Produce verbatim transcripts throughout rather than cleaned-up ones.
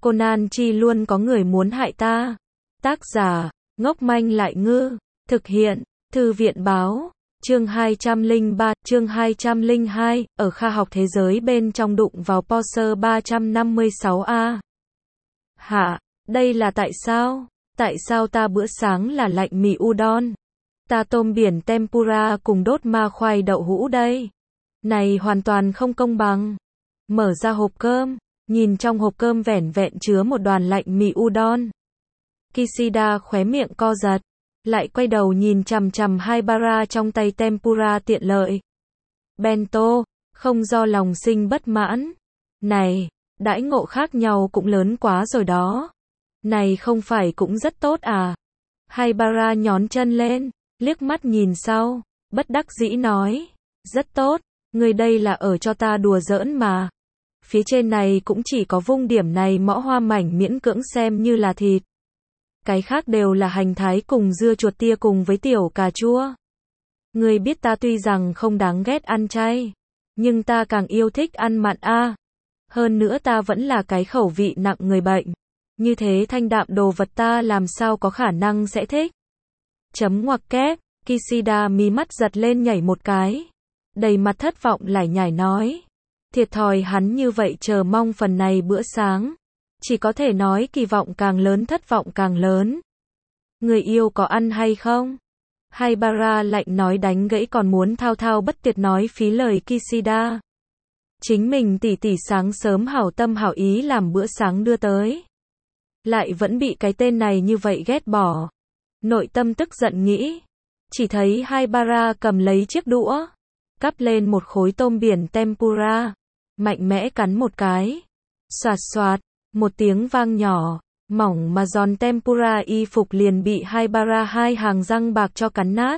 Conan chi luôn có người muốn hại ta. Tác giả, ngốc manh lại ngư. Thực hiện, Thư viện báo. Chương hai trăm lẻ ba, chương hai trăm lẻ hai, ở Kha học thế giới bên trong đụng vào Porsche ba trăm năm mươi sáu A. Hả, đây là tại sao? Tại sao ta bữa sáng là lạnh mì udon? Ta tôm biển tempura cùng đốt ma khoai đậu hũ đây. Này hoàn toàn không công bằng. Mở ra hộp cơm, nhìn trong hộp cơm vẻn vẹn chứa một đoàn lạnh mì udon. Kishida khóe miệng co giật, lại quay đầu nhìn chằm chằm hai bara trong tay tempura tiện lợi. Bento, không do lòng sinh bất mãn. Này, đãi ngộ khác nhau cũng lớn quá rồi đó. Này không phải cũng rất tốt à? Hai bara nhón chân lên, liếc mắt nhìn sau, bất đắc dĩ nói, rất tốt, người đây là ở cho ta đùa giỡn mà. Phía trên này cũng chỉ có vung điểm này mõ hoa mảnh miễn cưỡng xem như là thịt. Cái khác đều là hành thái cùng dưa chuột tia cùng với tiểu cà chua. Người biết ta tuy rằng không đáng ghét ăn chay, nhưng ta càng yêu thích ăn mặn a. Hơn nữa ta vẫn là cái khẩu vị nặng người bệnh. Như thế thanh đạm đồ vật ta làm sao có khả năng sẽ thích. Chấm ngoặc kép, Kishida mí mắt giật lên nhảy một cái. Đầy mặt thất vọng lải nhải nói. Thiệt thòi hắn như vậy chờ mong phần này bữa sáng. Chỉ có thể nói kỳ vọng càng lớn thất vọng càng lớn. Người yêu có ăn hay không? Hai bara lạnh nói đánh gãy còn muốn thao thao bất tuyệt nói phí lời Kishida. Chính mình tỉ tỉ sáng sớm hảo tâm hảo ý làm bữa sáng đưa tới. Lại vẫn bị cái tên này như vậy ghét bỏ. Nội tâm tức giận nghĩ. Chỉ thấy hai bara cầm lấy chiếc đũa. Cắp lên một khối tôm biển tempura. Mạnh mẽ cắn một cái. Xoạt xoạt. Một tiếng vang nhỏ. Mỏng mà giòn tempura y phục liền bị hai bara hai hàng răng bạc cho cắn nát.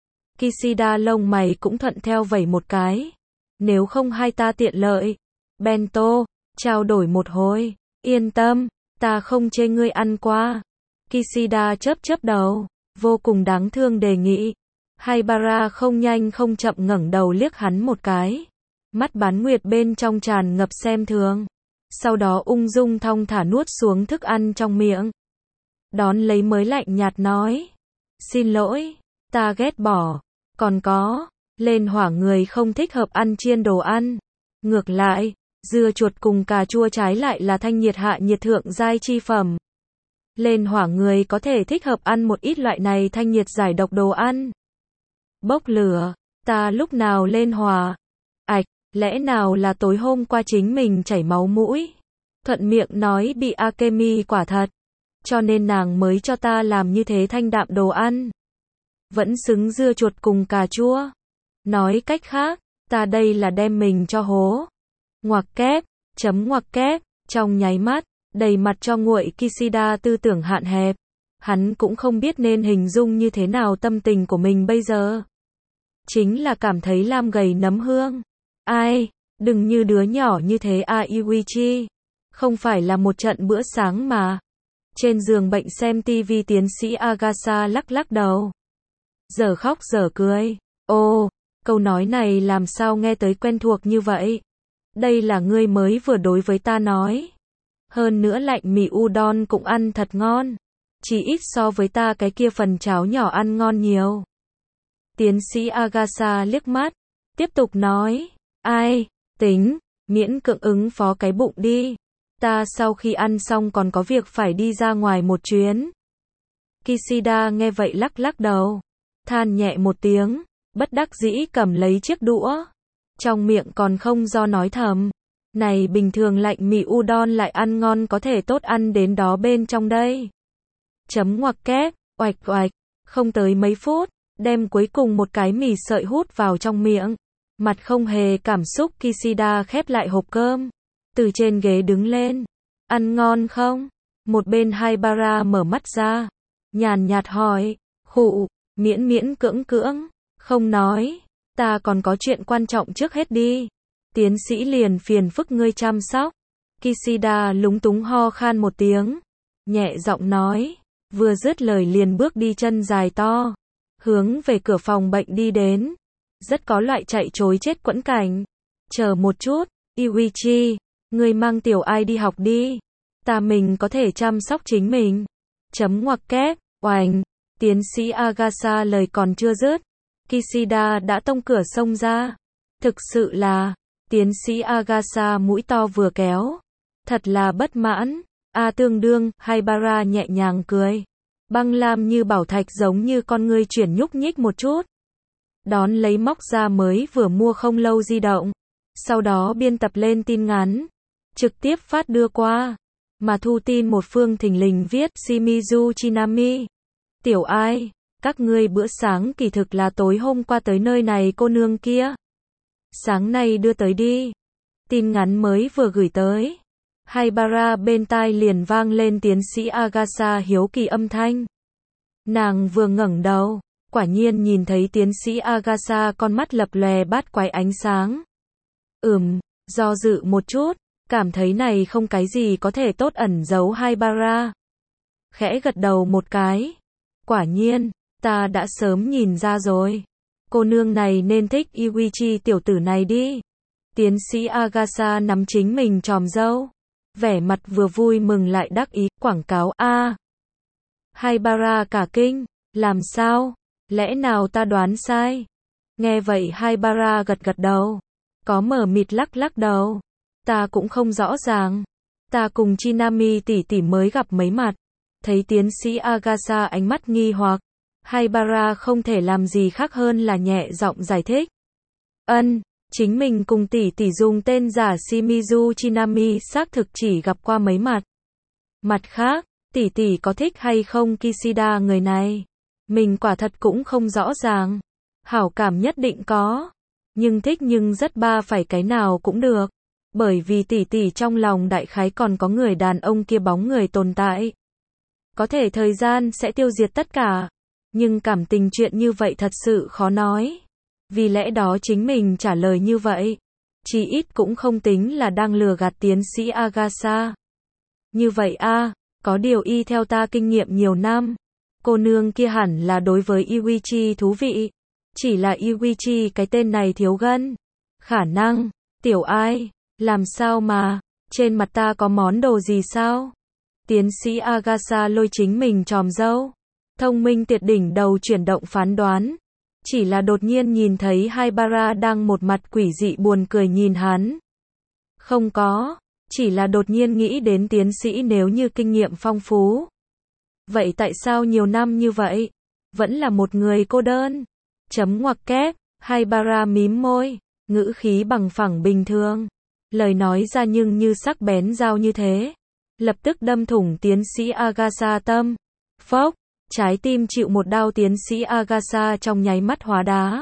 Kishida lông mày cũng thuận theo vẩy một cái. Nếu không hai ta tiện lợi. Bento, trao đổi một hồi. Yên tâm, ta không chê ngươi ăn qua. Kishida chớp chớp đầu, vô cùng đáng thương đề nghị. Hai bara không nhanh không chậm ngẩng đầu liếc hắn một cái. Mắt bán nguyệt bên trong tràn ngập xem thường. Sau đó ung dung thong thả nuốt xuống thức ăn trong miệng. Đón lấy mới lạnh nhạt nói. Xin lỗi, ta ghét bỏ. Còn có, lên hỏa người không thích hợp ăn chiên đồ ăn. Ngược lại, dưa chuột cùng cà chua trái lại là thanh nhiệt hạ nhiệt thượng giai chi phẩm. Lên hỏa người có thể thích hợp ăn một ít loại này thanh nhiệt giải độc đồ ăn. Bốc lửa, ta lúc nào lên hỏa? Ảch, lẽ nào là tối hôm qua chính mình chảy máu mũi? Thuận miệng nói bị Akemi quả thật. Cho nên nàng mới cho ta làm như thế thanh đạm đồ ăn. Vẫn xứng dưa chuột cùng cà chua. Nói cách khác, ta đây là đem mình cho hố. Ngoặc kép, chấm ngoặc kép, trong nháy mắt, đầy mặt cho nguội Kishida tư tưởng hạn hẹp. Hắn cũng không biết nên hình dung như thế nào tâm tình của mình bây giờ. Chính là cảm thấy lam gầy nấm hương. Ai, đừng như đứa nhỏ như thế Aiwichi. Không phải là một trận bữa sáng mà. Trên giường bệnh xem tivi tiến sĩ Agasa lắc lắc đầu. Giờ khóc giờ cười. Ô, câu nói này làm sao nghe tới quen thuộc như vậy? Đây là ngươi mới vừa đối với ta nói. Hơn nữa lạnh mì udon cũng ăn thật ngon. Chỉ ít so với ta cái kia phần cháo nhỏ ăn ngon nhiều. Tiến sĩ Agasa liếc mắt. Tiếp tục nói. Ai, tính, miễn cưỡng ứng phó cái bụng đi. Ta sau khi ăn xong còn có việc phải đi ra ngoài một chuyến. Kishida nghe vậy lắc lắc đầu. Than nhẹ một tiếng. Bất đắc dĩ cầm lấy chiếc đũa. Trong miệng còn không do nói thầm. Này bình thường lạnh mì udon lại ăn ngon có thể tốt ăn đến đó bên trong đây. Chấm ngoặc kép, oạch oạch. Không tới mấy phút, đem cuối cùng một cái mì sợi hút vào trong miệng. Mặt không hề cảm xúc Kishida khép lại hộp cơm. Từ trên ghế đứng lên. Ăn ngon không? Một bên hai bara mở mắt ra. Nhàn nhạt hỏi. Khụ, miễn miễn cưỡng cưỡng. Không nói. Ta còn có chuyện quan trọng trước hết đi. Tiến sĩ liền phiền phức ngươi chăm sóc. Kishida lúng túng ho khan một tiếng. Nhẹ giọng nói. Vừa dứt lời liền bước đi chân dài to. Hướng về cửa phòng bệnh đi đến. Rất có loại chạy trối chết quẫn cảnh. Chờ một chút, Iwichi. Ngươi mang tiểu ai đi học đi. Ta mình có thể chăm sóc chính mình. Chấm ngoặc kép, oành. Tiến sĩ Agasha lời còn chưa dứt. Kishida đã tông cửa xông ra. Thực sự là, tiến sĩ Agasha mũi to vừa kéo. Thật là bất mãn. A tương đương, Haibara nhẹ nhàng cười. Băng lam như bảo thạch giống như con ngươi chuyển nhúc nhích một chút. Đón lấy móc ra mới vừa mua không lâu di động. Sau đó biên tập lên tin ngắn. Trực tiếp phát đưa qua. Mà thu tin một phương thình lình viết Shimizu Chinami. Tiểu ai, các ngươi bữa sáng kỳ thực là tối hôm qua tới nơi này cô nương kia. Sáng nay đưa tới đi. Tin ngắn mới vừa gửi tới. Haibara bên tai liền vang lên tiến sĩ Agasha hiếu kỳ âm thanh. Nàng vừa ngẩng đầu, quả nhiên nhìn thấy tiến sĩ Agasha con mắt lập lòe bát quái ánh sáng. Ừm, do dự một chút, cảm thấy này không cái gì có thể tốt ẩn giấu Haibara. Khẽ gật đầu một cái. Quả nhiên, ta đã sớm nhìn ra rồi. Cô nương này nên thích Iwichi tiểu tử này đi. Tiến sĩ Agasha nắm chính mình tròm râu. Vẻ mặt vừa vui mừng lại đắc ý, quảng cáo a. À, Haibara cả kinh, làm sao? Lẽ nào ta đoán sai? Nghe vậy Haibara gật gật đầu. Có mờ mịt lắc lắc đầu. Ta cũng không rõ ràng. Ta cùng Chinami tỷ tỷ mới gặp mấy mặt. Thấy tiến sĩ Agasha ánh mắt nghi hoặc. Haibara không thể làm gì khác hơn là nhẹ giọng giải thích. Ân, chính mình cùng tỷ tỷ dùng tên giả Shimizu Chinami xác thực chỉ gặp qua mấy mặt. Mặt khác, tỷ tỷ có thích hay không Kishida người này? Mình quả thật cũng không rõ ràng. Hảo cảm nhất định có. Nhưng thích nhưng rất ba phải cái nào cũng được. Bởi vì tỷ tỷ trong lòng đại khái còn có người đàn ông kia bóng người tồn tại. Có thể thời gian sẽ tiêu diệt tất cả. Nhưng cảm tình chuyện như vậy thật sự khó nói. Vì lẽ đó chính mình trả lời như vậy. Chỉ ít cũng không tính là đang lừa gạt tiến sĩ Agasha. Như vậy a, à, có điều y theo ta kinh nghiệm nhiều năm. Cô nương kia hẳn là đối với Iwichi thú vị. Chỉ là Iwichi cái tên này thiếu gân. Khả năng, tiểu ai, làm sao mà, trên mặt ta có món đồ gì sao? Tiến sĩ Agasha lôi chính mình tròm râu. Thông minh tuyệt đỉnh đầu chuyển động phán đoán. Chỉ là đột nhiên nhìn thấy Haibara đang một mặt quỷ dị buồn cười nhìn hắn. Không có, chỉ là đột nhiên nghĩ đến tiến sĩ nếu như kinh nghiệm phong phú. Vậy tại sao nhiều năm như vậy, vẫn là một người cô đơn? Chấm ngoặc kép, Haibara mím môi, ngữ khí bằng phẳng bình thường. Lời nói ra nhưng như sắc bén dao như thế. Lập tức đâm thủng tiến sĩ Agasha tâm. Phốc, trái tim chịu một đau tiến sĩ Agasha trong nháy mắt hóa đá.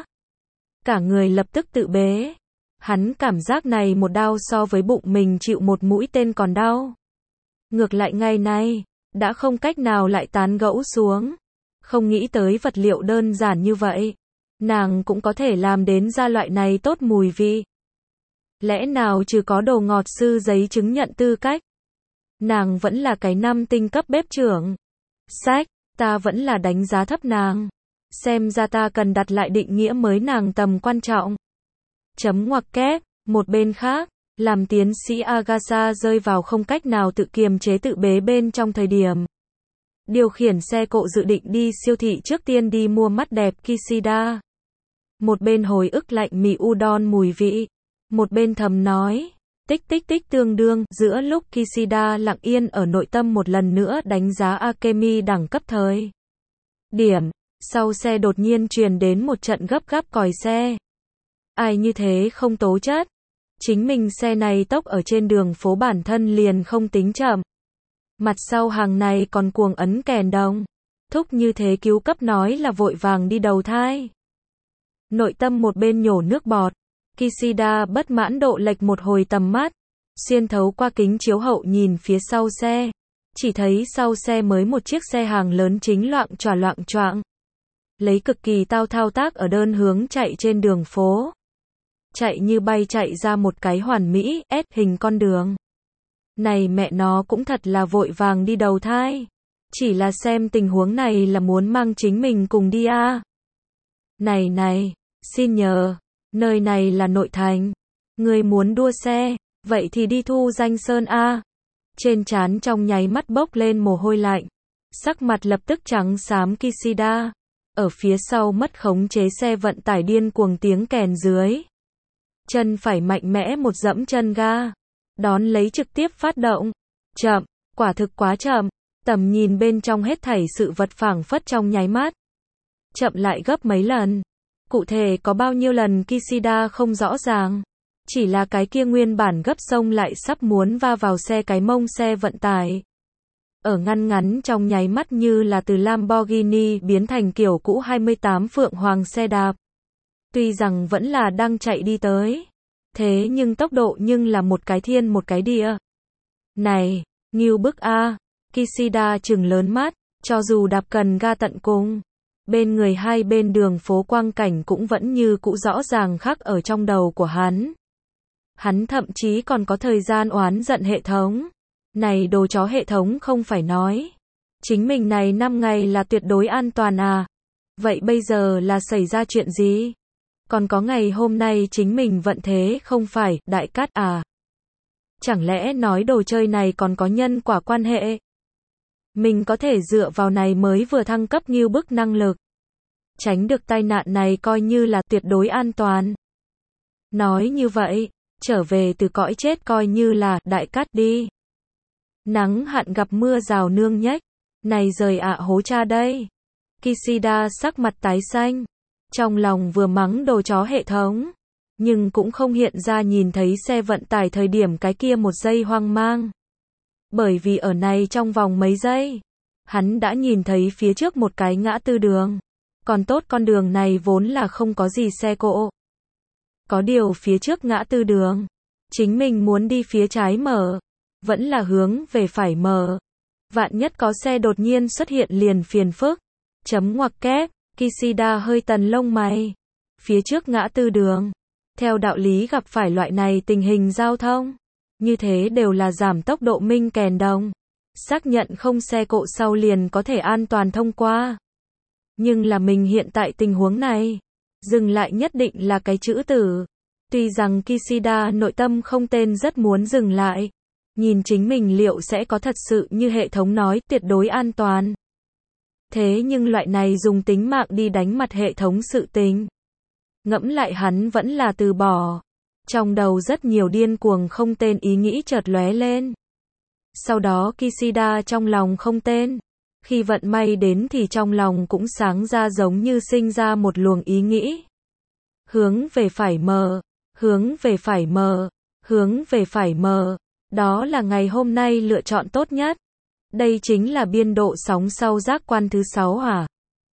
Cả người lập tức tự bế. Hắn cảm giác này một đau so với bụng mình chịu một mũi tên còn đau. Ngược lại ngày nay, đã không cách nào lại tán gẫu xuống. Không nghĩ tới vật liệu đơn giản như vậy. Nàng cũng có thể làm đến ra loại này tốt mùi vị. Lẽ nào trừ có đồ ngọt sư giấy chứng nhận tư cách? Nàng vẫn là cái năm tinh cấp bếp trưởng. Sách, ta vẫn là đánh giá thấp nàng. Xem ra ta cần đặt lại định nghĩa mới nàng tầm quan trọng. Chấm ngoặc kép, một bên khác, làm tiến sĩ Agasha rơi vào không cách nào tự kiềm chế tự bế bên trong thời điểm. Điều khiển xe cộ dự định đi siêu thị trước tiên đi mua mắt đẹp Kishida. Một bên hồi ức lạnh mì udon mùi vị. Một bên thầm nói, tích tích tích tương đương, giữa lúc Kishida lặng yên ở nội tâm một lần nữa đánh giá Akemi đẳng cấp thời. Điểm, sau xe đột nhiên truyền đến một trận gấp gáp còi xe. Ai như thế không tố chất. Chính mình xe này tốc ở trên đường phố bản thân liền không tính chậm. Mặt sau hàng này còn cuồng ấn kèn đồng. Thúc như thế cứu cấp nói là vội vàng đi đầu thai. Nội tâm một bên nhổ nước bọt. Kishida bất mãn độ lệch một hồi tầm mắt. Xuyên thấu qua kính chiếu hậu nhìn phía sau xe. Chỉ thấy sau xe mới một chiếc xe hàng lớn chính loạng choạng loạng choạng. Lấy cực kỳ tao thao tác ở đơn hướng chạy trên đường phố. Chạy như bay chạy ra một cái hoàn mỹ, S hình con đường. Này mẹ nó cũng thật là vội vàng đi đầu thai. Chỉ là xem tình huống này là muốn mang chính mình cùng đi à. Này này, xin nhờ, nơi này là nội thành. Người muốn đua xe, vậy thì đi Thu Danh Sơn a. Trên trán trong nháy mắt bốc lên mồ hôi lạnh. Sắc mặt lập tức trắng xám. Kishida ở phía sau mất khống chế xe vận tải điên cuồng tiếng kèn dưới. Chân phải mạnh mẽ một dẫm chân ga. Đón lấy trực tiếp phát động. Chậm, quả thực quá chậm. Tầm nhìn bên trong hết thảy sự vật phảng phất trong nháy mắt. Chậm lại gấp mấy lần. Cụ thể có bao nhiêu lần Kishida không rõ ràng. Chỉ là cái kia nguyên bản gấp sông lại sắp muốn va vào xe cái mông xe vận tải. Ở ngăn ngắn trong nháy mắt như là từ Lamborghini biến thành kiểu cũ hai mươi tám Phượng Hoàng xe đạp. Tuy rằng vẫn là đang chạy đi tới. Thế nhưng tốc độ nhưng là một cái thiên một cái địa. Này, ngưu bức a. Kishida trừng lớn mắt, cho dù đạp cần ga tận cùng. Bên người hai bên đường phố quang cảnh cũng vẫn như cũ rõ ràng khắc ở trong đầu của hắn. Hắn thậm chí còn có thời gian oán giận hệ thống. Này đồ chó hệ thống không phải nói. Chính mình này năm ngày là tuyệt đối an toàn à. Vậy bây giờ là xảy ra chuyện gì? Còn có ngày hôm nay chính mình vận thế không phải, đại cát à? Chẳng lẽ nói đồ chơi này còn có nhân quả quan hệ? Mình có thể dựa vào này mới vừa thăng cấp ngưu bức năng lực. Tránh được tai nạn này coi như là tuyệt đối an toàn. Nói như vậy, trở về từ cõi chết coi như là đại cát đi. Nắng hạn gặp mưa rào nương nhách. Này rời ạ hố cha đây. Kishida sắc mặt tái xanh. Trong lòng vừa mắng đồ chó hệ thống. Nhưng cũng không hiện ra nhìn thấy xe vận tải thời điểm cái kia một giây hoang mang. Bởi vì ở này trong vòng mấy giây. Hắn đã nhìn thấy phía trước một cái ngã tư đường. Còn tốt con đường này vốn là không có gì xe cộ. Có điều phía trước ngã tư đường. Chính mình muốn đi phía trái mở. Vẫn là hướng về phải mở. Vạn nhất có xe đột nhiên xuất hiện liền phiền phức. Chấm ngoặc kép. Kishida hơi tần lông mày. Phía trước ngã tư đường. Theo đạo lý gặp phải loại này tình hình giao thông. Như thế đều là giảm tốc độ minh kèn đồng. Xác nhận không xe cộ sau liền có thể an toàn thông qua. Nhưng là mình hiện tại tình huống này. Dừng lại nhất định là cái chữ tử. Tuy rằng Kishida nội tâm không tên rất muốn dừng lại. Nhìn chính mình liệu sẽ có thật sự như hệ thống nói tuyệt đối an toàn. Thế nhưng loại này dùng tính mạng đi đánh mặt hệ thống sự tình. Ngẫm lại hắn vẫn là từ bỏ. Trong đầu rất nhiều điên cuồng không tên ý nghĩ chợt lóe lên. Sau đó Kishida trong lòng không tên. Khi vận may đến thì trong lòng cũng sáng ra giống như sinh ra một luồng ý nghĩ. Hướng về phải mờ, hướng về phải mờ, hướng về phải mờ. Đó là ngày hôm nay lựa chọn tốt nhất. Đây chính là biên độ sóng sau giác quan thứ sáu hả?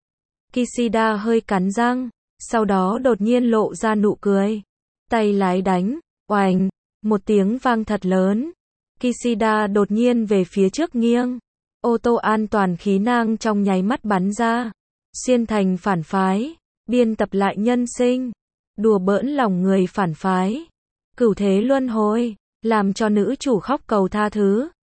Kishida hơi cắn răng, sau đó đột nhiên lộ ra nụ cười. Tay lái đánh, oành, một tiếng vang thật lớn. Kishida đột nhiên về phía trước nghiêng. Ô tô an toàn khí nang trong nháy mắt bắn ra. Xuyên thành phản phái, biên tập lại nhân sinh. Đùa bỡn lòng người phản phái. Cửu thế luân hồi, làm cho nữ chủ khóc cầu tha thứ.